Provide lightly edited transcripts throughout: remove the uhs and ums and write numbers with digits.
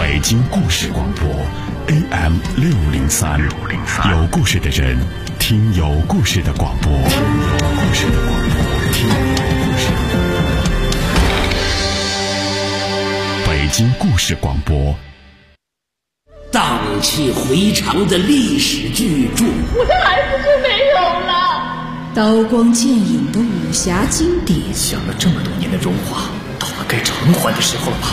北京故事广播 AM603，有故事的人，听有故事的广播，听有故事的广播，听有故事的北京故事广播。 荡气回肠的历史巨著， 我的孩子就没有了。 刀光剑影的武侠经典， 想了这么多年的荣华，到了该偿还的时候了吧？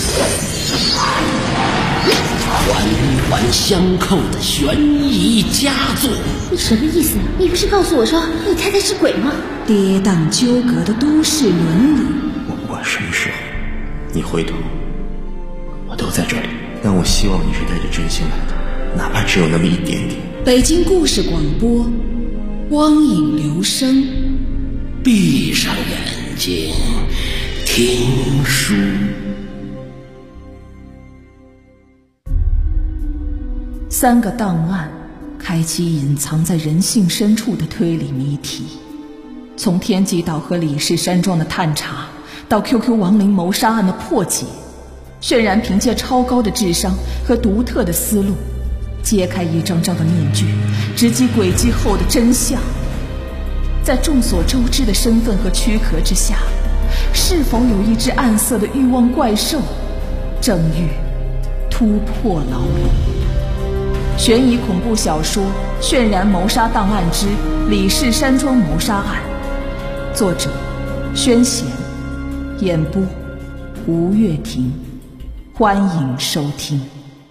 环环相扣的悬疑佳作。 你什么意思？你不是告诉我说你太太是鬼吗？ 跌宕纠葛的都市伦理， 我不管什么时候你回头，我都在这里。但我希望你是带着真心来的，哪怕只有那么一点点。 北京故事广播，光影留声。 闭上眼睛，听书。 3个档案，开启隐藏在人性深处的推理谜题。从天极岛和李氏山庄的探查，到 QQ 亡灵谋杀案的破解，渲染凭借超高的智商和独特的思路，揭开一张张的面具，直击轨迹后的真相。在众所周知的身份和躯壳之下，是否有一只暗色的欲望怪兽，正欲突破牢笼？悬疑恐怖小说《渲染谋杀档案之李氏山庄谋杀案》，作者宣贤，演播吴月婷。欢迎收听。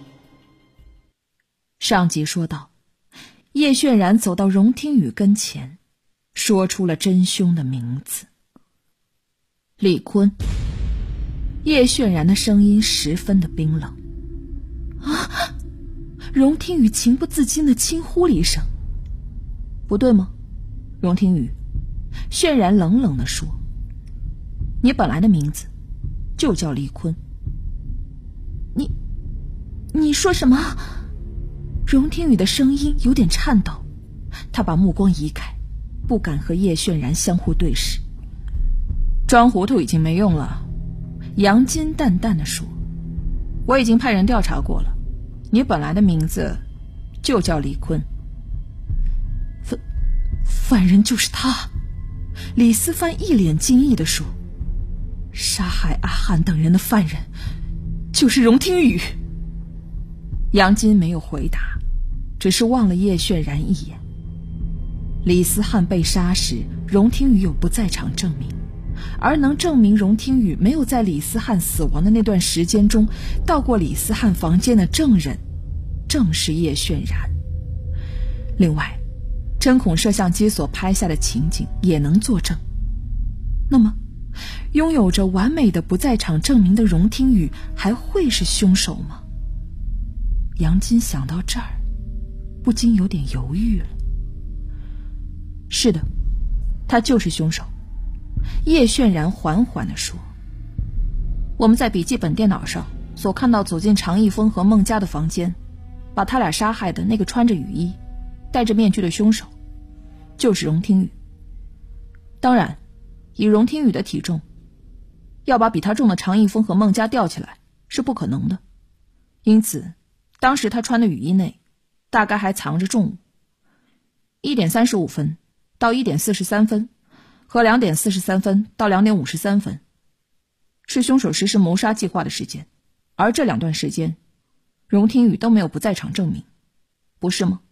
上集说到，叶渲染走到荣听雨跟前，说出了真凶的名字，李坤。叶渲染的声音十分的冰冷。啊！荣听雨情不自禁地轻呼了一声。不对吗？荣听雨，渲染冷冷地说，你本来的名字就叫李坤。你说什么？荣听雨的声音有点颤抖，他把目光移开，不敢和叶渲染相互对视。装糊涂已经没用了，杨金淡淡地说，我已经派人调查过了，你本来的名字就叫李坤。犯人就是他。李思帆一脸惊异地说，杀害阿汉等人的犯人就是荣听雨。杨金没有回答，只是望了叶渲染一眼。李思汉被杀时，荣听雨有不在场证明，而能证明荣听雨没有在李思汉死亡的那段时间中到过李思汉房间的证人正是叶渲染。另外，针孔摄像机所拍下的情景也能作证。那么拥有着完美的不在场证明的荣听雨还会是凶手吗？杨金想到这儿，不禁有点犹豫了。是的，他就是凶手。叶渲染缓缓地说，我们在笔记本电脑上所看到走进常一峰和孟佳的房间，把他俩杀害的那个穿着雨衣戴着面具的凶手就是荣听雨。当然，以荣听雨的体重，要把比他重的常一峰和孟佳吊起来是不可能的，因此当时他穿的雨衣内大概还藏着重物。1点35分到1点43分和2点43分到2点53分是凶手实施谋杀计划的时间，而这2段时间荣听雨都没有不在场证明，不是吗？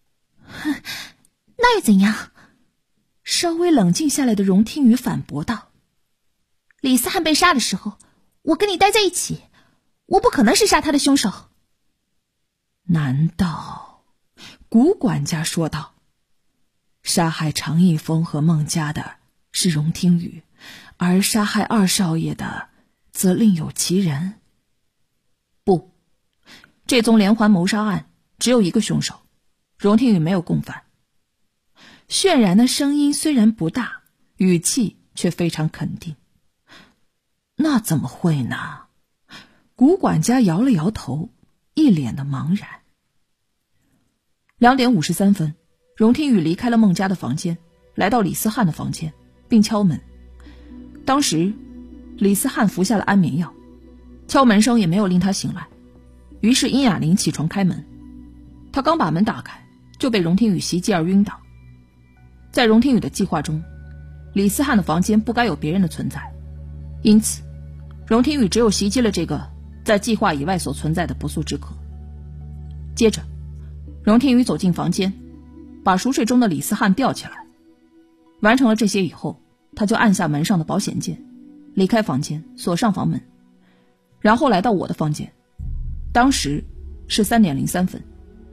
那又怎样？ 稍微冷静下来的荣听雨反驳道， 李思汉被杀的时候，我跟你待在一起，我不可能是杀他的凶手。 难道？古管家说道，杀害常一峰和孟佳的是荣听雨，而杀害二少爷的则另有其人。不，这宗连环谋杀案只有一个凶手，荣听雨没有共犯。渲染的声音虽然不大，语气却非常肯定。那怎么会呢？古管家摇了摇头，一脸的茫然。2点53分，荣听雨离开了孟佳的房间，来到李思汉的房间，并敲门。当时李思汉服下了安眠药，敲门声也没有令他醒来， 于是殷雅玲起床开门，她刚把门打开，就被荣听雨袭击而晕倒。在荣听雨的计划中，李思翰的房间不该有别人的存在，因此荣听雨只有袭击了这个在计划以外所存在的不速之客。接着荣听雨走进房间，把熟睡中的李思翰吊起来。完成了这些以后，他就按下门上的保险键，离开房间，锁上房门，然后来到我的房间。当时是3点03分。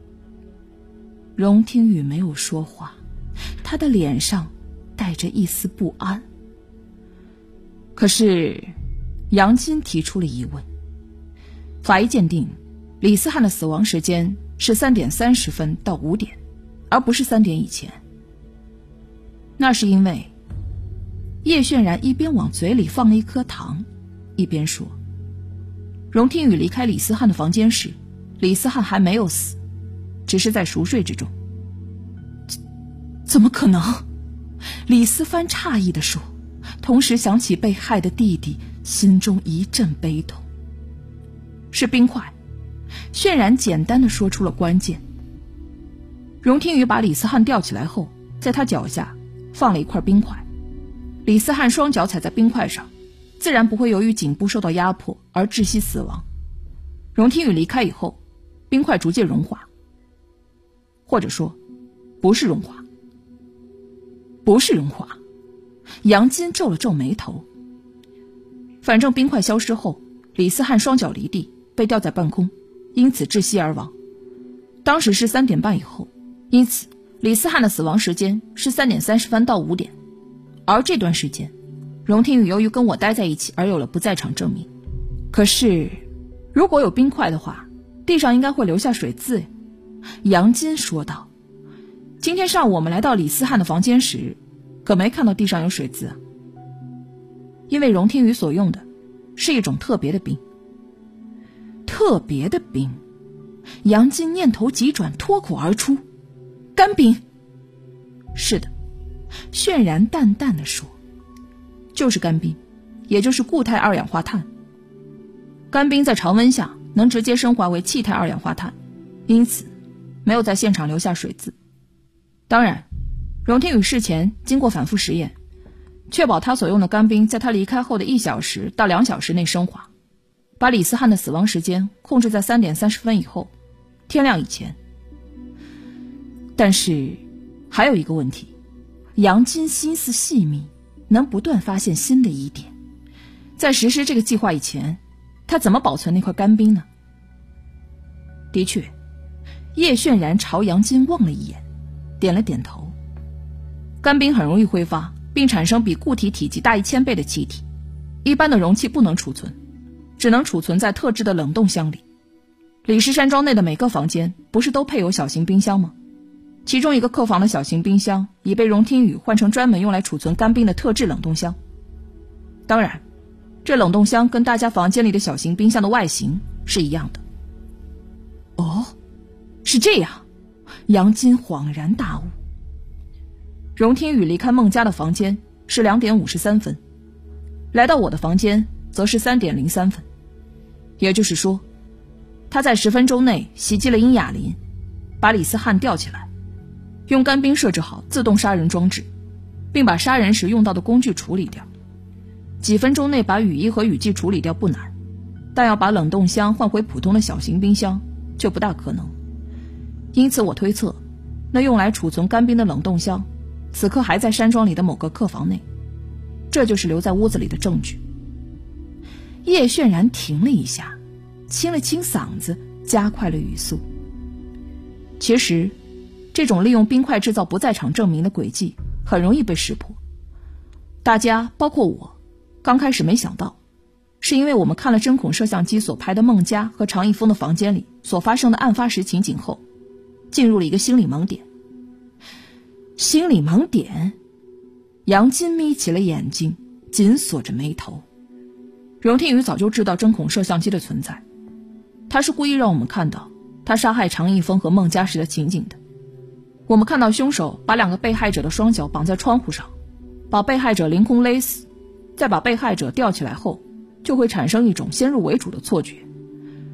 荣听雨没有说话，他的脸上带着一丝不安。可是杨金提出了疑问。法医鉴定李思翰的死亡时间是3点30分到5点，而不是3点以前。那是因为叶渲然一边往嘴里放了一颗糖，一边说，荣听雨离开李思翰的房间时，李思翰还没有死，只是在熟睡之中。怎么可能？李思帆诧异地说，同时想起被害的弟弟，心中一阵悲痛。是冰块。渲然简单地说出了关键。荣听雨把李思翰吊起来后，在他脚下放了一块冰块。李思翰双脚踩在冰块上，自然不会由于颈部受到压迫而窒息死亡。荣听雨离开以后，冰块逐渐融化，或者说不是融化。不是融化。杨金皱了皱眉头。反正冰块消失后，李思翰双脚离地，被吊在半空，因此窒息而亡。当时是3点半以后，因此李思翰的死亡时间是3点30分到5点。而这段时间，荣听雨由于跟我待在一起而有了不在场证明。可是如果有冰块的话，地上应该会留下水渍。杨金说道，今天上午我们来到李思翰的房间时，可没看到地上有水渍啊。因为荣听雨所用的是一种特别的冰。特别的冰。杨金念头急转，脱口而出，干冰。是的，渲然淡淡地说，就是干冰，也就是固态二氧化碳。干冰在常温下能直接升华为气态二氧化碳，因此没有在现场留下水渍。当然，荣听雨事前经过反复实验，确保他所用的干冰在他离开后的1小时到2小时内升华，把李思翰的死亡时间控制在3点30分以后，天亮以前。但是还有一个问题，杨金心思细密，能不断发现新的疑点。在实施这个计划以前，他怎么保存那块干冰呢？的确，叶渲然朝杨金望了一眼，点了点头。干冰很容易挥发，并产生比固体体积大1000倍的气体，一般的容器不能储存，只能储存在特制的冷冻箱里。李氏山庄内的每个房间不是都配有小型冰箱吗？其中一个客房的小型冰箱已被荣听雨换成专门用来储存干冰的特制冷冻箱。当然，这冷冻箱跟大家房间里的小型冰箱的外形是一样的。哦，是这样。杨金恍然大悟。荣听雨离开孟家的房间是2点53分，来到我的房间则是3点03分。也就是说，他在10分钟内袭击了殷雅琳，把李思翰吊起来，用干冰设置好自动杀人装置，并把杀人时用到的工具处理掉。几分钟内把雨衣和雨具处理掉不难，但要把冷冻箱换回普通的小型冰箱就不大可能。因此我推测，那用来储存干冰的冷冻箱此刻还在山庄里的某个客房内，这就是留在屋子里的证据。叶渲然停了一下，清了清嗓子，加快了语速。其实这种利用冰块制造不在场证明的诡计很容易被识破。大家包括我刚开始没想到，是因为我们看了针孔摄像机所拍的孟佳和常一峰的房间里所发生的案发时情景后，进入了一个心理盲点。心理盲点？杨金眯起了眼睛，紧锁着眉头。荣听雨早就知道针孔摄像机的存在，他是故意让我们看到他杀害常一峰和孟佳时的情景的。我们看到凶手把2个被害者的双脚绑在窗户上，把被害者凌空勒死，再把被害者吊起来后，就会产生一种先入为主的错觉，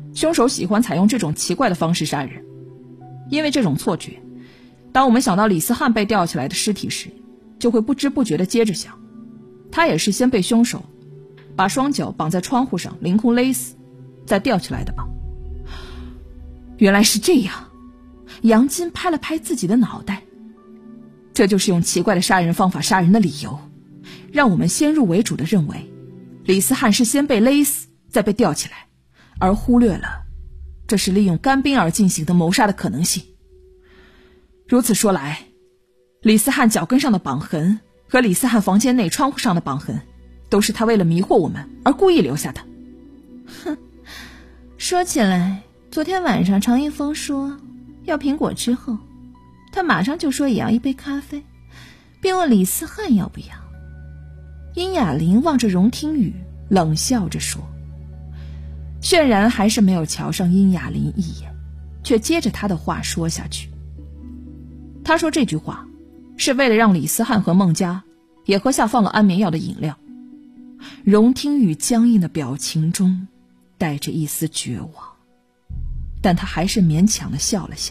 凶手喜欢采用这种奇怪的方式杀人。因为这种错觉，当我们想到李思翰被吊起来的尸体时，就会不知不觉地接着想，他也是先被凶手把双脚绑在窗户上凌空勒死，再吊起来的吧。原来是这样。杨金拍了拍自己的脑袋，这就是用奇怪的杀人方法杀人的理由，让我们先入为主地认为李思翰是先被勒死再被吊起来，而忽略了这是利用干冰而进行的谋杀的可能性。如此说来，李思翰脚跟上的绑痕和李思翰房间内窗户上的绑痕都是他为了迷惑我们而故意留下的。 哼，说起来，昨天晚上常一峰说要苹果之后，他马上就说也要一杯咖啡，并问李思翰要不要。殷雅玲望着荣听雨冷笑着说。渲然还是没有瞧上殷雅玲一眼，却接着他的话说下去。他说这句话是为了让李思翰和孟佳也喝下放了安眠药的饮料。荣听雨僵硬的表情中带着一丝绝望，但他还是勉强地笑了笑。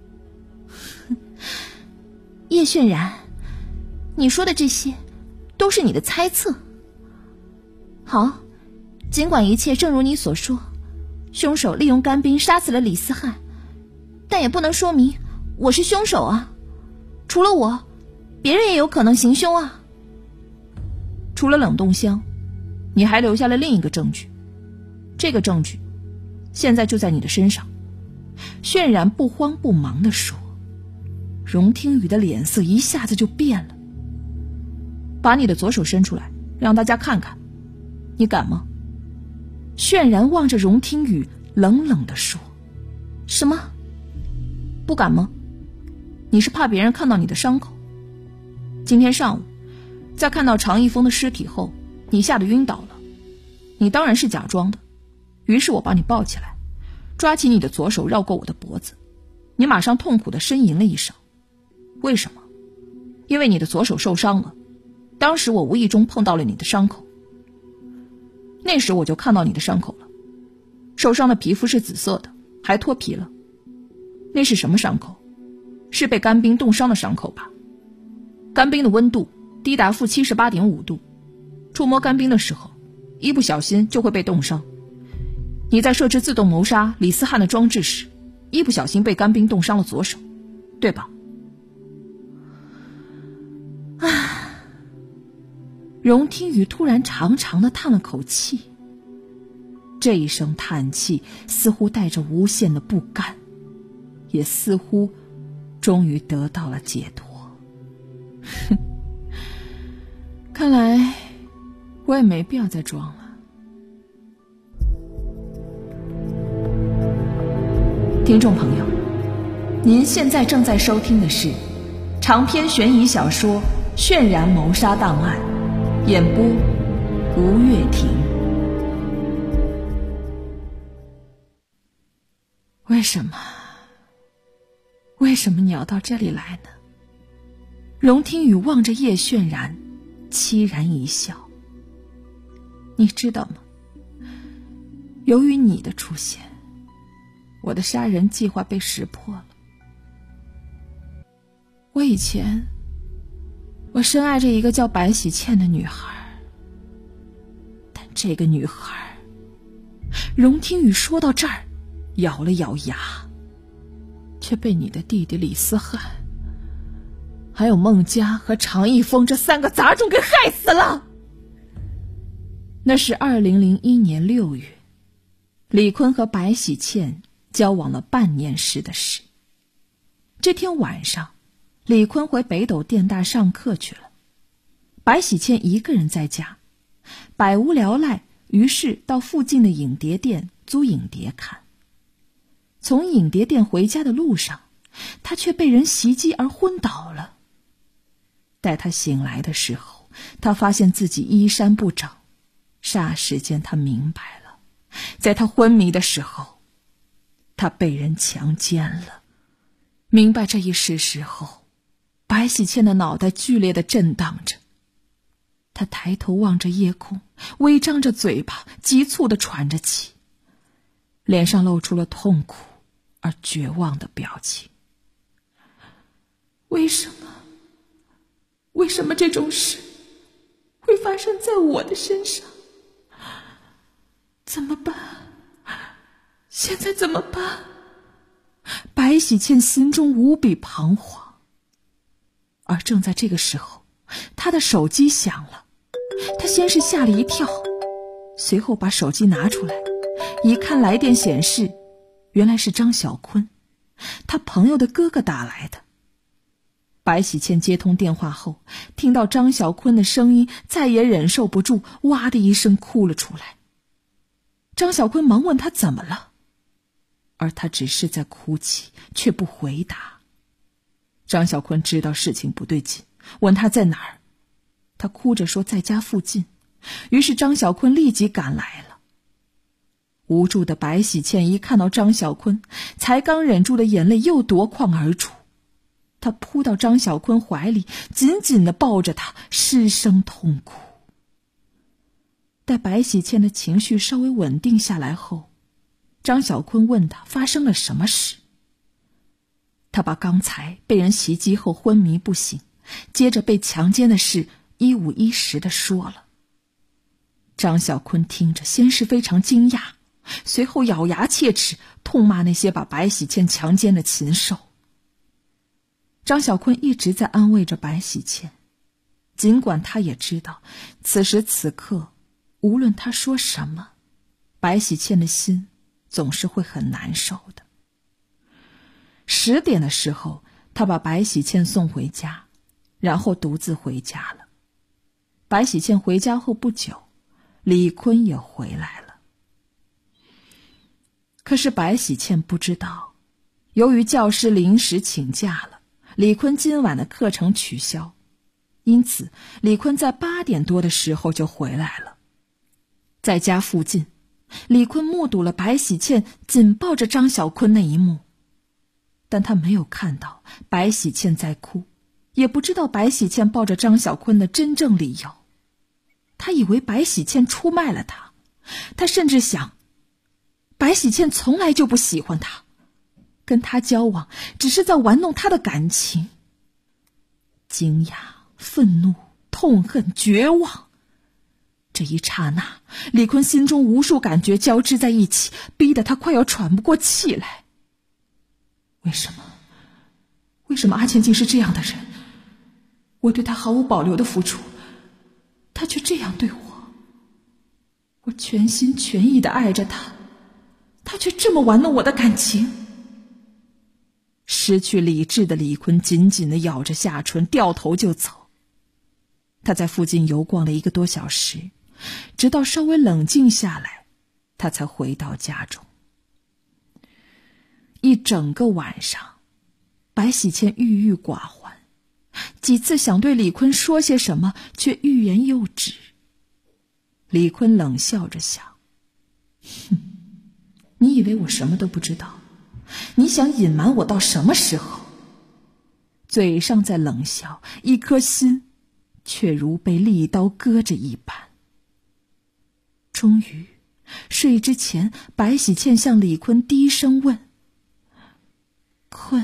叶渲然，你说的这些都是你的猜测。好，尽管一切正如你所说，凶手利用干冰杀死了李思翰，但也不能说明我是凶手啊。除了我，别人也有可能行凶啊。除了冷冻箱，你还留下了另一个证据，这个证据现在就在你的身上。渲然不慌不忙地说。荣听雨的脸色一下子就变了。把你的左手伸出来，让大家看看，你敢吗？渲然望着荣听雨冷冷地说。什么？不敢吗？你是怕别人看到你的伤口。今天上午在看到常一峰的尸体后，你吓得晕倒了，你当然是假装的。于是我把你抱起来，抓起你的左手绕过我的脖子，你马上痛苦地呻吟了一声。为什么？因为你的左手受伤了，当时我无意中碰到了你的伤口。那时我就看到你的伤口了，受伤的皮肤是紫色的，还脱皮了。那是什么伤口？是被干冰冻伤的伤口吧？干冰的温度低达-78.5度，触摸干冰的时候，一不小心就会被冻伤。你在设置自动谋杀李思翰的装置时，一不小心被干冰冻伤了左手，对吧？荣听雨突然长长的叹了口气，这一声叹气似乎带着无限的不甘，也似乎终于得到了解脱。看来我也没必要再装了。听众朋友，您现在正在收听的是长篇悬疑小说《渲然谋杀档案》，演播吴月婷。为什么你要到这里来呢？荣听雨望着叶渲然，凄然一笑。你知道吗？由于你的出现，我的杀人计划被识破了。我深爱着一个叫白喜倩的女孩，但这个女孩，荣听雨说到这儿咬了咬牙，却被你的弟弟李思翰还有孟佳和常一峰这3个杂种给害死了。那是2001年6月，李坤和白喜倩交往了半年时的事。这天晚上，李坤回北斗电大上课去了，白喜倩一个人在家，百无聊赖，于是到附近的影碟店租影碟看。从影碟店回家的路上，他却被人袭击而昏倒了。待他醒来的时候，他发现自己衣衫不整，霎时间他明白了，在他昏迷的时候，他被人强奸了。明白这一事实后，白喜倩的脑袋剧烈地震荡着，她抬头望着夜空，微张着嘴巴，急促地喘着气。 脸上露出了痛苦而绝望的表情。为什么这种事会发生在我的身上？怎么办？现在怎么办？白喜倩心中无比彷徨。而正在这个时候，她的手机响了。她先是吓了一跳，随后把手机拿出来，一看来电显示，原来是张小坤，他朋友的哥哥打来的。白喜倩接通电话后，听到张小坤的声音，再也忍受不住，哇的一声哭了出来。张小坤忙问他怎么了，而他只是在哭泣，却不回答。张小坤知道事情不对劲，问他在哪儿，他哭着说在家附近。于是张小坤立即赶来了。无助的白喜倩一看到张小坤，才刚忍住的眼泪又夺眶而出。她扑到张小坤怀里，紧紧地抱着他，失声痛哭。待白喜倩的情绪稍微稳定下来后，张小坤问她发生了什么事。她把刚才被人袭击后昏迷不醒，接着被强奸的事一五一十地说了。张小坤听着，先是非常惊讶，随后咬牙切齿，痛骂那些把白喜倩强奸的禽兽。张小坤一直在安慰着白喜倩，尽管他也知道此时此刻无论他说什么，白喜倩的心总是会很难受的。10点的时候，他把白喜倩送回家，然后独自回家了。白喜倩回家后不久，李坤也回来了。可是白喜倩不知道，由于教师临时请假了，李坤今晚的课程取消，因此李坤在8点多的时候就回来了。在家附近，李坤目睹了白喜倩紧抱着张小坤那一幕，但他没有看到白喜倩在哭，也不知道白喜倩抱着张小坤的真正理由。他以为白喜倩出卖了他，他甚至想，白喜倩从来就不喜欢他，跟他交往只是在玩弄他的感情。惊讶、愤怒、痛恨、绝望，这一刹那，李坤心中无数感觉交织在一起，逼得他快要喘不过气来。为什么阿倩竟是这样的人？我对她毫无保留的付出，她却这样对我。我全心全意的爱着她，她却这么玩弄我的感情。失去理智的李坤紧紧地咬着下唇，掉头就走。他在附近游逛了1个多小时，直到稍微冷静下来，他才回到家中。一整个晚上，白喜倩郁郁寡欢，几次想对李坤说些什么，却欲言又止。李坤冷笑着想，你以为我什么都不知道？你想隐瞒我到什么时候？嘴上在冷笑，一颗心却如被利刀割着一般。终于，睡之前，白喜倩向李坤低声问：坤，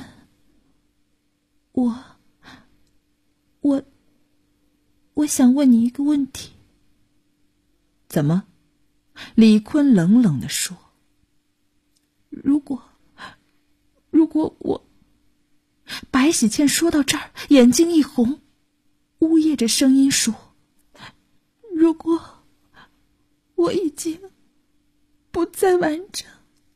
我想问你一个问题。怎么？李坤冷冷地说：如果我……白喜倩说到这儿，眼睛一红，呜咽着声音说：如果我已经不再完整，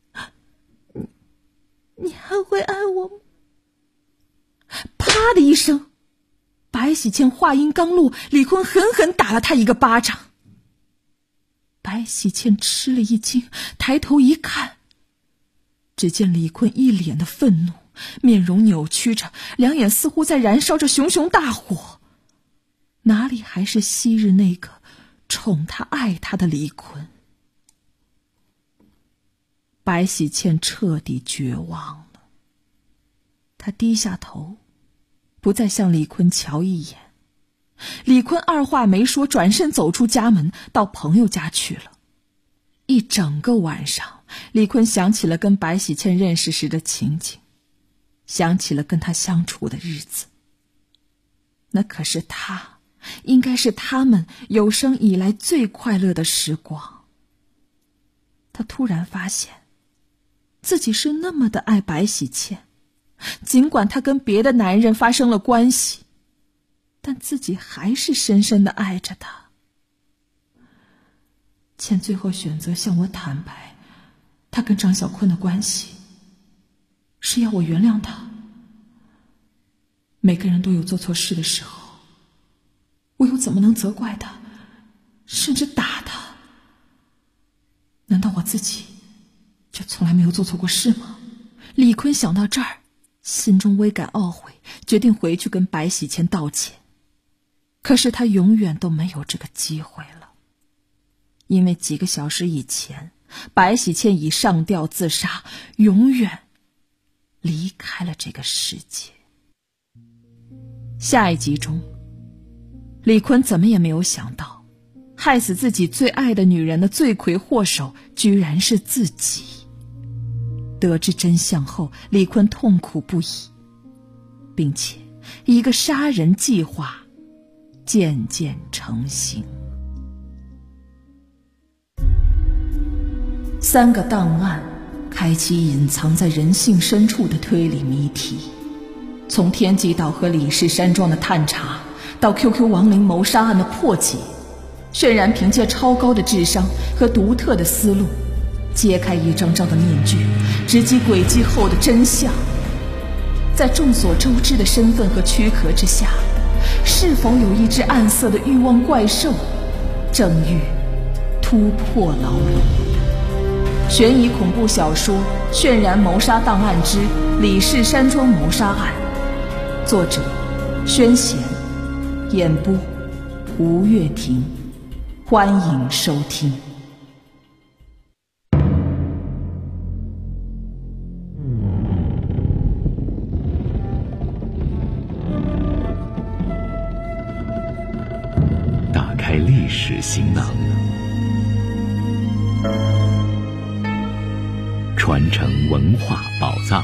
你还会爱我吗？啪的一声，白喜倩话音刚落，李坤狠狠打了她一个巴掌。白喜倩吃了一惊，抬头一看，只见李坤一脸的愤怒，面容扭曲着，两眼似乎在燃烧着熊熊大火，哪里还是昔日那个宠他爱他的李坤？白喜倩彻底绝望了，她低下头，不再向李坤瞧一眼。李坤二话没说，转身走出家门，到朋友家去了。一整个晚上， 李坤想起了跟白喜倩认识时的情景，想起了跟她相处的日子。那可是应该是他们有生以来最快乐的时光。他突然发现自己是那么的爱白喜倩，尽管他跟别的男人发生了关系，但自己还是深深的爱着她。倩最后选择向我坦白她跟张小坤的关系，是要我原谅她。每个人都有做错事的时候，我又怎么能责怪她，甚至打她？难道我自己就从来没有做错过事吗？李坤想到这儿，心中微感懊悔，决定回去跟白喜倩道歉。可是他永远都没有这个机会了，因为几个小时以前，白喜倩已上吊自杀，永远离开了这个世界。下一集中，李坤怎么也没有想到，害死自己最爱的女人的罪魁祸首居然是自己。得知真相后，李坤痛苦不已，并且一个杀人计划渐渐成型。3个档案开启隐藏在人性深处的推理谜题，从天极岛和李氏山庄的探查，到 QQ 亡灵谋杀案的破解，渲然凭借超高的智商和独特的思路，揭开一张张的面具，直击轨迹后的真相。在众所周知的身份和躯壳之下，是否有一只暗色的欲望怪兽，正欲突破牢笼？悬疑恐怖小说《渲然谋杀档案之李氏山庄谋杀案》，作者宣贤，演播吴月婷。欢迎收听。 打开历史行囊，传承文化宝藏。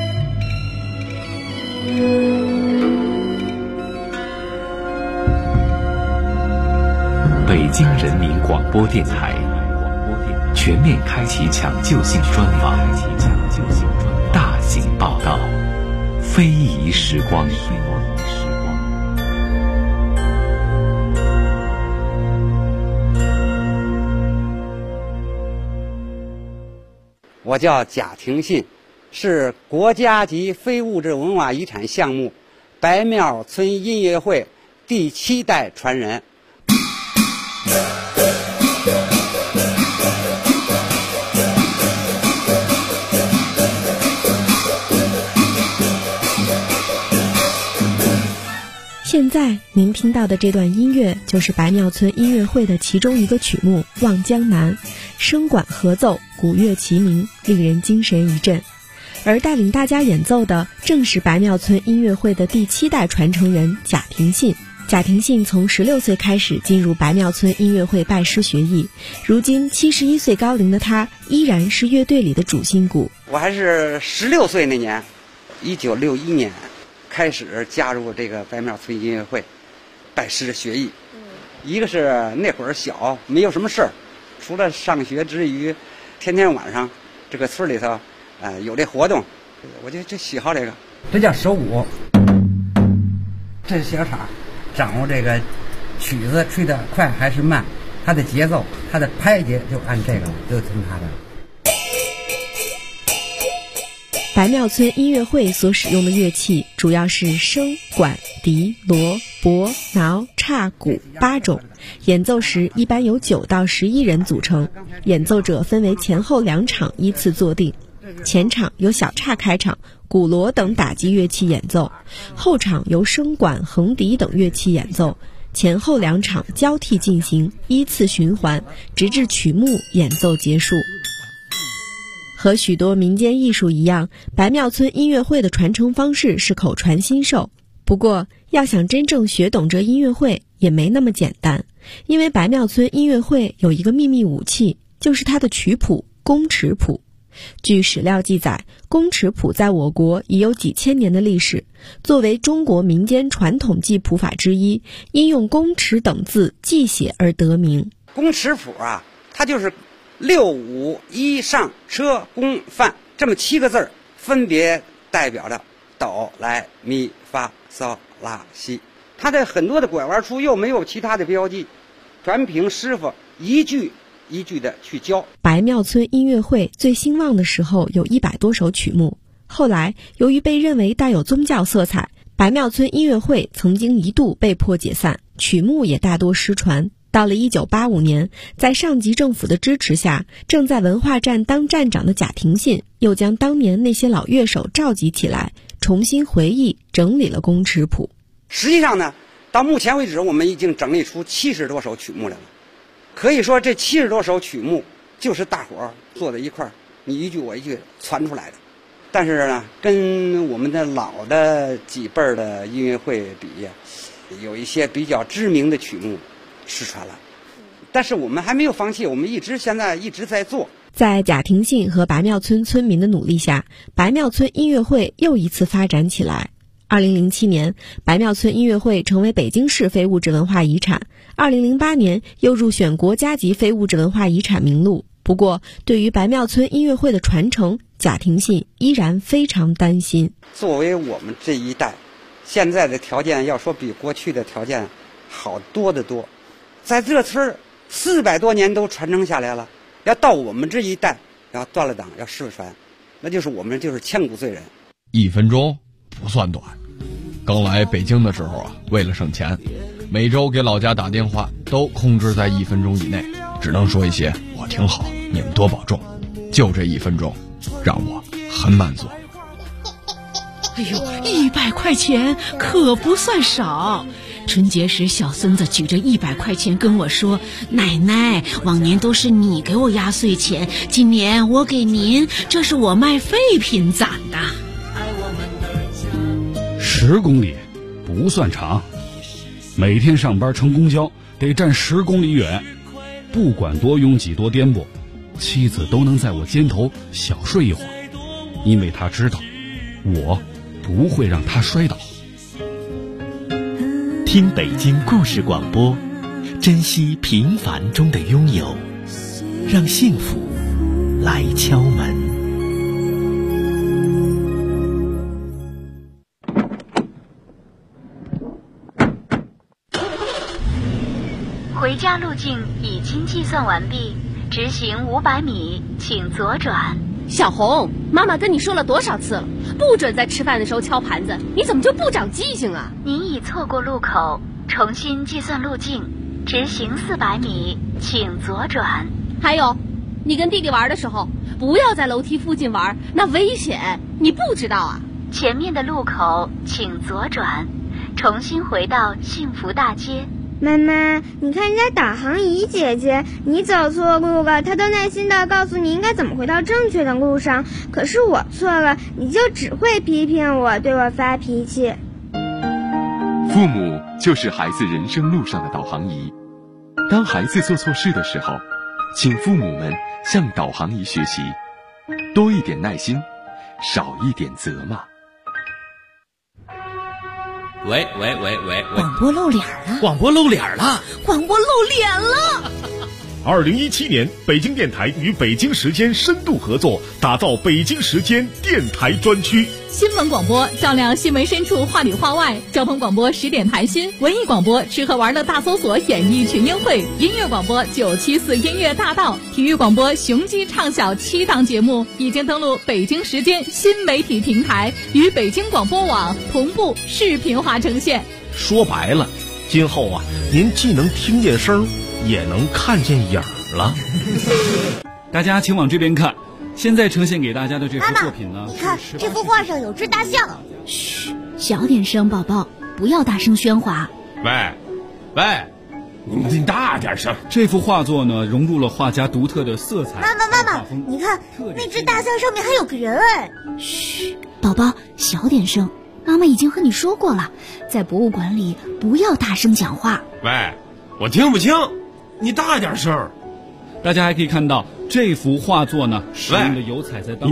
北京人民广播电台全面开启抢救性专访，大型报道，非遗时光。 我叫贾廷信，是国家级非物质文化遗产项目白庙村音乐会第7代传人。 现在您听到的这段音乐就是白庙村音乐会的其中一个曲目《望江南》，声管合奏，鼓乐齐鸣，令人精神一振。而带领大家演奏的正是白庙村音乐会的第7代传承人贾廷信。贾廷信从16岁开始进入白庙村音乐会拜师学艺，如今71岁高龄的他依然是乐队里的主心骨。 我还是16岁那年，1961年开始加入这个白庙村音乐会，拜师学艺。一个是那会儿小，没有什么事儿，除了上学之余，天天晚上这个村里头，有这活动，我就喜好这个。这叫手舞，这是小场，掌握这个曲子吹得快还是慢，它的节奏，它的拍节就按这个，就听它的。 白庙村音乐会所使用的乐器主要是笙、管、笛、锣、钹、挠、叉、鼓8种，演奏时一般由9到11人组成，演奏者分为前后2场依次坐定。前场由小叉开场，鼓锣等打击乐器演奏，后场由笙管、横笛等乐器演奏，前后2场交替进行，依次循环，直至曲目演奏结束。和许多民间艺术一样，白庙村音乐会的传承方式是口传心授。不过，要想真正学懂这音乐会也没那么简单，因为白庙村音乐会有一个秘密武器，就是它的曲谱工尺谱。据史料记载，工尺谱在我国已有几千年的历史，作为中国民间传统记谱法之一，因用工尺等字记写而得名。 工尺谱啊，它就是6、5、1上车工饭这么7个字，分别代表着哆来咪发嗦拉西。它的很多的拐弯处又没有其他的标记，全凭师傅一句一句的去教。 白庙村音乐会最兴旺的时候有100多首曲目，后来由于被认为带有宗教色彩，白庙村音乐会曾经一度被迫解散，曲目也大多失传。到了1985年，在上级政府的支持下，正在文化站当站长的贾廷信又将当年那些老乐手召集起来，重新回忆整理了工尺谱。 实际上呢，到目前为止我们已经整理出70多首曲目来了。可以说这70多首曲目就是大伙儿坐在一块儿，你一句我一句传出来的。但是呢，跟我们的老的几辈儿的音乐会比，有一些比较知名的曲目失传了。但是我们还没有放弃，我们现在一直在做。 在贾廷信和白庙村村民的努力下，白庙村音乐会又一次发展起来。2007年，白庙村音乐会成为北京市非物质文化遗产。2008年又入选国家级非物质文化遗产名录。不过，对于白庙村音乐会的传承，贾廷信依然非常担心。 作为我们这一代，现在的条件要说比过去的条件好多得多。在这村儿400多年都传承下来了，要到我们这一代要断了档要失传，那就是我们就是千古罪人。 1分钟不算短。刚来北京的时候啊，为了省钱，每周给老家打电话都控制在1分钟以内，只能说一些我挺好，你们多保重。就这1分钟，让我很满足。 哎呦，100块钱可不算少。春节时，小孙子举着100块钱跟我说：“奶奶，往年都是你给我压岁钱，今年我给您，这是我卖废品攒的。 ”10公里不算长，每天上班乘公交得站10公里远，不管多拥挤多颠簸，妻子都能在我肩头小睡一会儿，因为她知道我不会让她摔倒。 听北京故事广播，珍惜平凡中的拥有，让幸福来敲门。 回家路径已经计算完毕，直行500米，请左转。 小红，妈妈跟你说了多少次了，不准在吃饭的时候敲盘子，你怎么就不长记性啊？ 您已错过路口，重新计算路径，直行400米，请左转。 还有，你跟弟弟玩的时候，不要在楼梯附近玩，那危险，你不知道啊？ 前面的路口请左转，重新回到幸福大街。 妈妈，你看人家导航仪姐姐，你走错路了，她都耐心地告诉你应该怎么回到正确的路上。可是我错了，你就只会批评我，对我发脾气。 父母就是孩子人生路上的导航仪。当孩子做错事的时候，请父母们向导航仪学习，多一点耐心，少一点责骂。 喂， 广播露脸了！ 广播露脸了 ！2017年，北京电台与北京时间深度合作，打造北京时间电台专区。 新闻广播照亮新闻深处，话里话外；交通广播10点谈心；文艺广播吃喝玩乐大搜索，演艺群英会；音乐广播974音乐大道；体育广播雄鸡唱晓7档节目已经登录北京时间新媒体平台，与北京广播网同步视频化呈现。 说白了，今后啊，您既能听见声，也能看见影儿了。 大家请往这边看，现在呈现给大家的这幅作品呢， 你看这幅画上有只大象。 嘘，小点声，宝宝，不要大声喧哗。 喂，你大点声。 这幅画作呢，融入了画家独特的色彩。 妈妈，你看那只大象上面还有个人哎。 嘘，宝宝，小点声。妈妈已经和你说过了，在博物馆里不要大声讲话。 喂，我听不清，你大点声。 大家还可以看到这幅画作呢，使用的油彩在当